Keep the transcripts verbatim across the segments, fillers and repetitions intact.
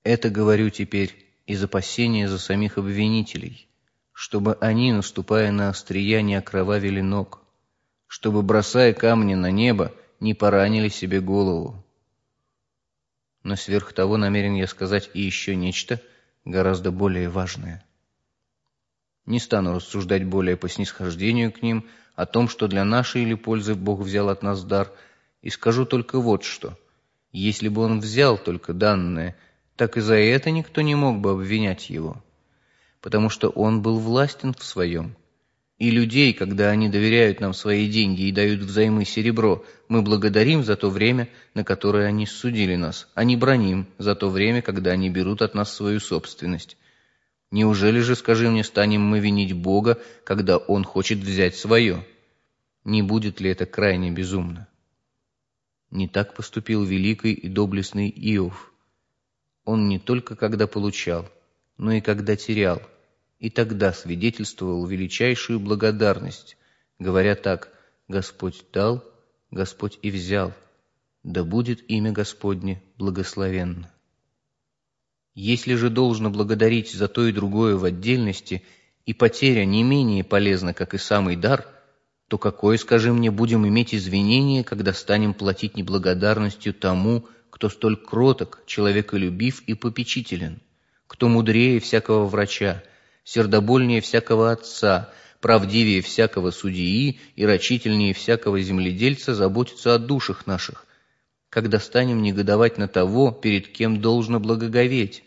Это говорю теперь из опасения за самих обвинителей, чтобы они, наступая на острия, не окровавили ног, чтобы, бросая камни на небо, не поранили себе голову. Но сверх того намерен я сказать и еще нечто гораздо более важное. Не стану рассуждать более по снисхождению к ним о том, что для нашей или пользы Бог взял от нас дар, и скажу только вот что. Если бы Он взял только данное, так и за это никто не мог бы обвинять Его, потому что Он был властен в своем. И людей, когда они доверяют нам свои деньги и дают взаймы серебро, мы благодарим за то время, на которое они судили нас, а не браним за то время, когда они берут от нас свою собственность. Неужели же, скажи мне, станем мы винить Бога, когда Он хочет взять свое? Не будет ли это крайне безумно? Не так поступил великий и доблестный Иов. Он не только когда получал, но и когда терял, и тогда свидетельствовал величайшую благодарность, говоря так: «Господь дал, Господь и взял, да будет имя Господне благословенно». Если же должно благодарить за то и другое в отдельности, и потеря не менее полезна, как и самый дар, то какое, скажи мне, будем иметь извинение, когда станем платить неблагодарностью тому, кто столь кроток, человеколюбив и попечителен, кто мудрее всякого врача, сердобольнее всякого отца, правдивее всякого судьи и рачительнее всякого земледельца заботится о душах наших, когда станем негодовать на того, перед кем должно благоговеть?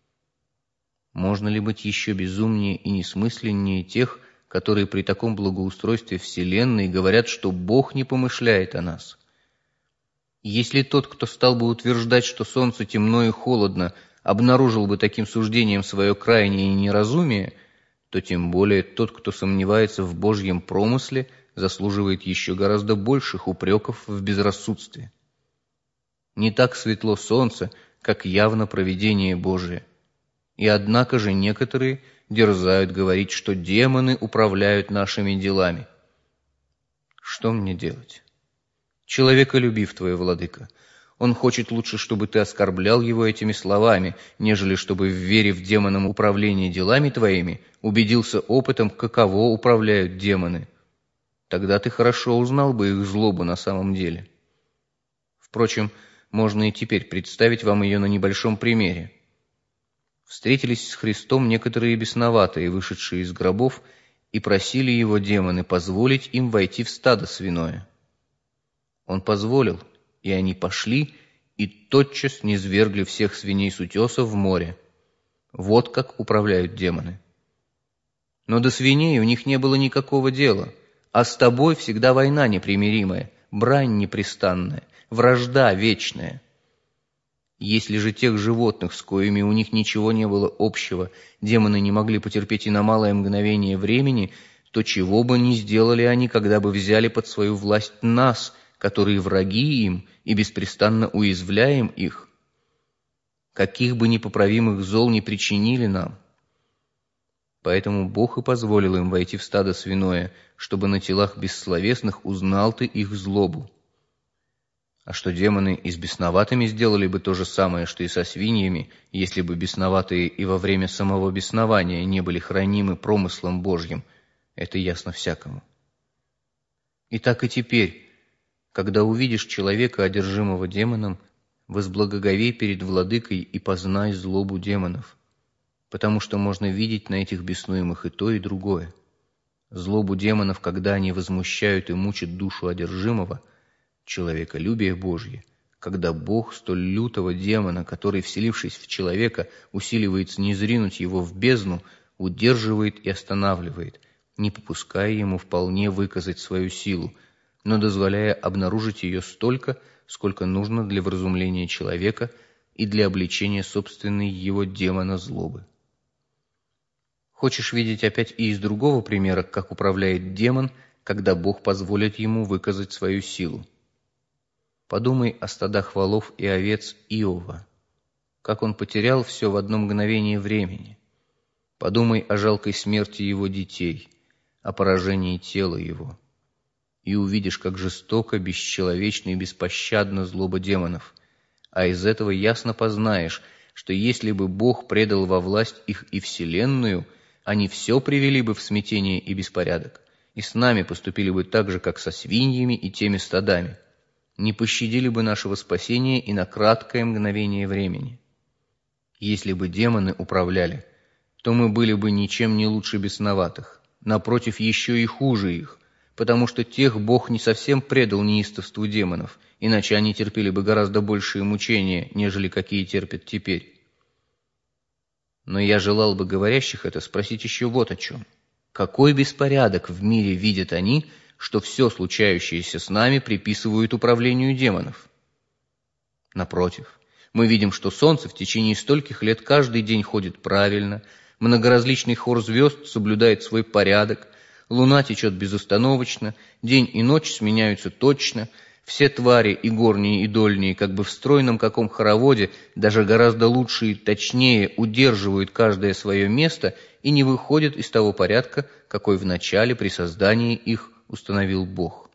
Можно ли быть еще безумнее и несмысленнее тех, которые при таком благоустройстве вселенной говорят, что Бог не помышляет о нас? Если тот, кто стал бы утверждать, что солнце темно и холодно, обнаружил бы таким суждением свое крайнее неразумие, то тем более тот, кто сомневается в Божьем промысле, заслуживает еще гораздо больших упреков в безрассудстве. Не так светло солнце, как явно провидение Божие. И однако же некоторые дерзают говорить, что демоны управляют нашими делами. Что мне делать? Человеколюбив твой владыка. Он хочет лучше, чтобы ты оскорблял его этими словами, нежели чтобы, верив демонам управление делами твоими, убедился опытом, каково управляют демоны. Тогда ты хорошо узнал бы их злобу на самом деле. Впрочем, можно и теперь представить вам ее на небольшом примере. Встретились с Христом некоторые бесноватые, вышедшие из гробов, и просили его демоны позволить им войти в стадо свиное. Он позволил, и они пошли, и тотчас низвергли всех свиней с утеса в море. Вот как управляют демоны. Но до свиней у них не было никакого дела, а с тобой всегда война непримиримая, брань непрестанная, вражда вечная. Если же тех животных, с коими у них ничего не было общего, демоны не могли потерпеть и на малое мгновение времени, то чего бы ни сделали они, когда бы взяли под свою власть нас, которые враги им, и беспрестанно уязвляем их? Каких бы непоправимых зол не причинили нам. Поэтому Бог и позволил им войти в стадо свиное, чтобы на телах бессловесных узнал ты их злобу. А что демоны и с бесноватыми сделали бы то же самое, что и со свиньями, если бы бесноватые и во время самого беснования не были хранимы промыслом Божьим, это ясно всякому. И так и теперь, когда увидишь человека, одержимого демоном, возблагоговей перед владыкой и познай злобу демонов, потому что можно видеть на этих беснуемых и то, и другое. Злобу демонов, когда они возмущают и мучат душу одержимого, человеколюбие Божье, когда Бог столь лютого демона, который, вселившись в человека, усиливается не зринуть его в бездну, удерживает и останавливает, не попуская ему вполне выказать свою силу, но дозволяя обнаружить ее столько, сколько нужно для вразумления человека и для обличения собственной его демона злобы. Хочешь видеть опять и из другого примера, как управляет демон, когда Бог позволит ему выказать свою силу? Подумай о стадах волов и овец Иова, как он потерял все в одно мгновение времени. Подумай о жалкой смерти его детей, о поражении тела его. И увидишь, как жестоко, бесчеловечно и беспощадна злоба демонов. А из этого ясно познаешь, что если бы Бог предал во власть их и вселенную, они все привели бы в смятение и беспорядок, и с нами поступили бы так же, как со свиньями и теми стадами, не пощадили бы нашего спасения и на краткое мгновение времени. Если бы демоны управляли, то мы были бы ничем не лучше бесноватых, напротив, еще и хуже их, потому что тех Бог не совсем предал неистовству демонов, иначе они терпели бы гораздо большие мучения, нежели какие терпят теперь. Но я желал бы говорящих это спросить еще вот о чем. Какой беспорядок в мире видят они, что все случающееся с нами приписывают управлению демонов? Напротив, мы видим, что солнце в течение стольких лет каждый день ходит правильно, многоразличный хор звезд соблюдает свой порядок, луна течет безостановочно, день и ночь сменяются точно, все твари, и горние, и дольние, как бы в стройном каком хороводе, даже гораздо лучше и точнее удерживают каждое свое место и не выходят из того порядка, какой вначале при создании их установил Бог.